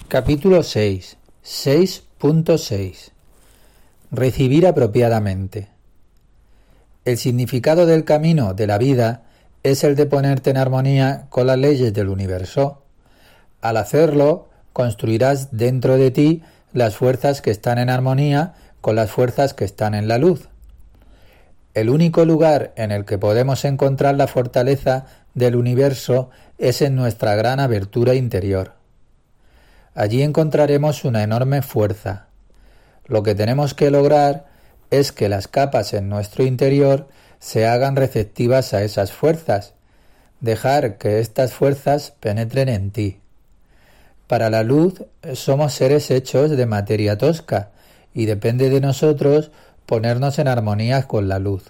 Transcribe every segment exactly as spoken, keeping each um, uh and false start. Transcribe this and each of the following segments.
Capítulo seis. seis punto seis. Recibir apropiadamente. El significado del camino de la vida es el de ponerte en armonía con las leyes del universo. Al hacerlo, construirás dentro de ti las fuerzas que están en armonía con las fuerzas que están en la luz. El único lugar en el que podemos encontrar la fortaleza del universo es en nuestra gran abertura interior. Allí encontraremos una enorme fuerza. Lo que tenemos que lograr es que las capas en nuestro interior se hagan receptivas a esas fuerzas, dejar que estas fuerzas penetren en ti. Para la luz somos seres hechos de materia tosca y depende de nosotros ponernos en armonía con la luz.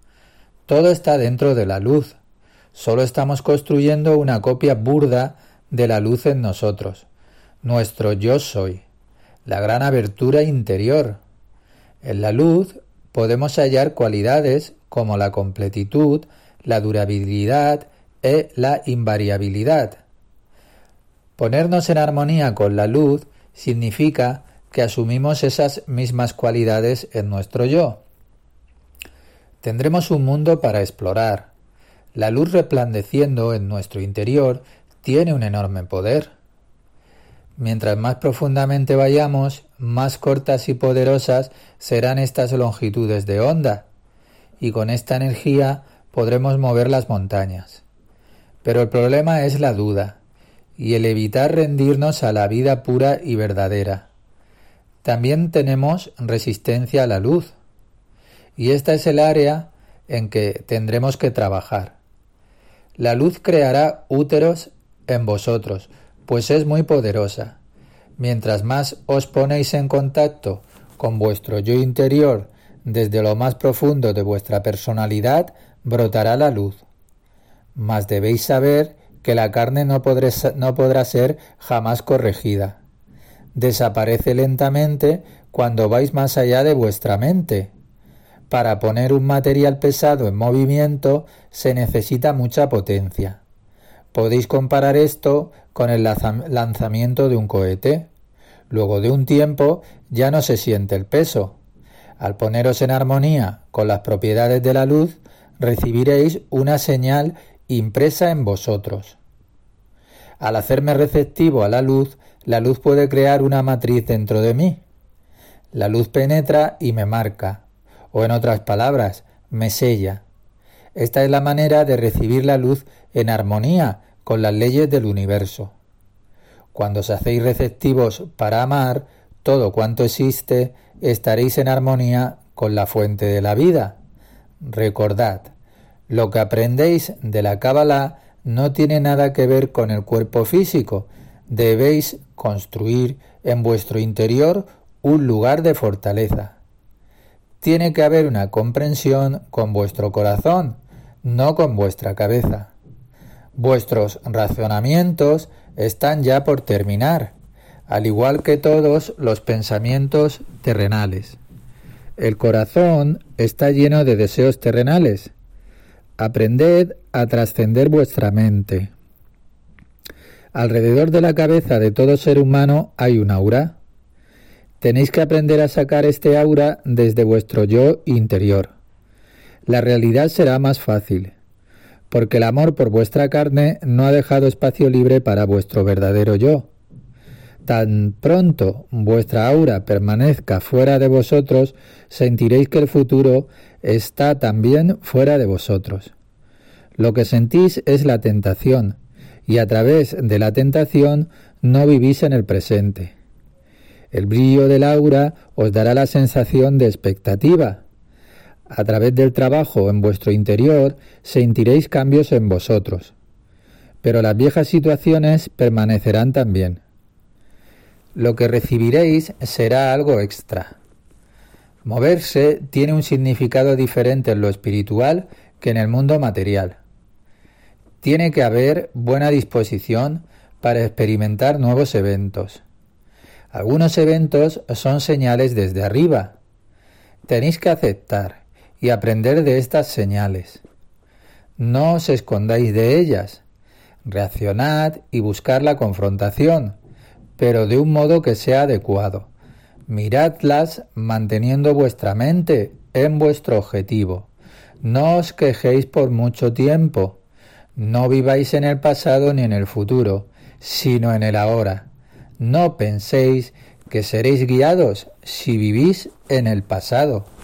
Todo está dentro de la luz, solo estamos construyendo una copia burda de la luz en nosotros. Nuestro yo soy, la gran abertura interior. En la luz podemos hallar cualidades como la completitud, la durabilidad y la invariabilidad. Ponernos en armonía con la luz significa que asumimos esas mismas cualidades en nuestro yo. Tendremos un mundo para explorar. La luz resplandeciendo en nuestro interior tiene un enorme poder. Mientras más profundamente vayamos, más cortas y poderosas serán estas longitudes de onda, y con esta energía podremos mover las montañas. Pero el problema es la duda, y el evitar rendirnos a la vida pura y verdadera. También tenemos resistencia a la luz, y esta es el área en que tendremos que trabajar. La luz creará úteros en vosotros, pues es muy poderosa. Mientras más os ponéis en contacto con vuestro yo interior, desde lo más profundo de vuestra personalidad, brotará la luz. Mas debéis saber que la carne no, podré, no podrá ser jamás corregida. Desaparece lentamente cuando vais más allá de vuestra mente. Para poner un material pesado en movimiento se necesita mucha potencia. Podéis comparar esto con el lanzamiento de un cohete. Luego de un tiempo ya no se siente el peso. Al poneros en armonía con las propiedades de la luz, recibiréis una señal impresa en vosotros. Al hacerme receptivo a la luz, la luz puede crear una matriz dentro de mí. La luz penetra y me marca, o en otras palabras, me sella. Esta es la manera de recibir la luz en armonía con las leyes del universo. Cuando os hacéis receptivos para amar todo cuanto existe, estaréis en armonía con la fuente de la vida. Recordad, lo que aprendéis de la Kabbalah no tiene nada que ver con el cuerpo físico. Debéis construir en vuestro interior un lugar de fortaleza. Tiene que haber una comprensión con vuestro corazón, no con vuestra cabeza. Vuestros razonamientos están ya por terminar, al igual que todos los pensamientos terrenales. El corazón está lleno de deseos terrenales. Aprended a trascender vuestra mente. Alrededor de la cabeza de todo ser humano hay un aura. Tenéis que aprender a sacar este aura desde vuestro yo interior. La realidad será más fácil, porque el amor por vuestra carne no ha dejado espacio libre para vuestro verdadero yo. Tan pronto vuestra aura permanezca fuera de vosotros, sentiréis que el futuro está también fuera de vosotros. Lo que sentís es la tentación, y a través de la tentación no vivís en el presente. El brillo del aura os dará la sensación de expectativa. A través del trabajo en vuestro interior sentiréis cambios en vosotros, pero las viejas situaciones permanecerán también. Lo que recibiréis será algo extra. Moverse tiene un significado diferente en lo espiritual que en el mundo material. Tiene que haber buena disposición para experimentar nuevos eventos. Algunos eventos son señales desde arriba. Tenéis que aceptar y aprender de estas señales. No os escondáis de ellas. Reaccionad y buscar la confrontación, pero de un modo que sea adecuado. Miradlas manteniendo vuestra mente en vuestro objetivo. No os quejéis por mucho tiempo. No viváis en el pasado ni en el futuro, sino en el ahora. No penséis que seréis guiados si vivís en el pasado.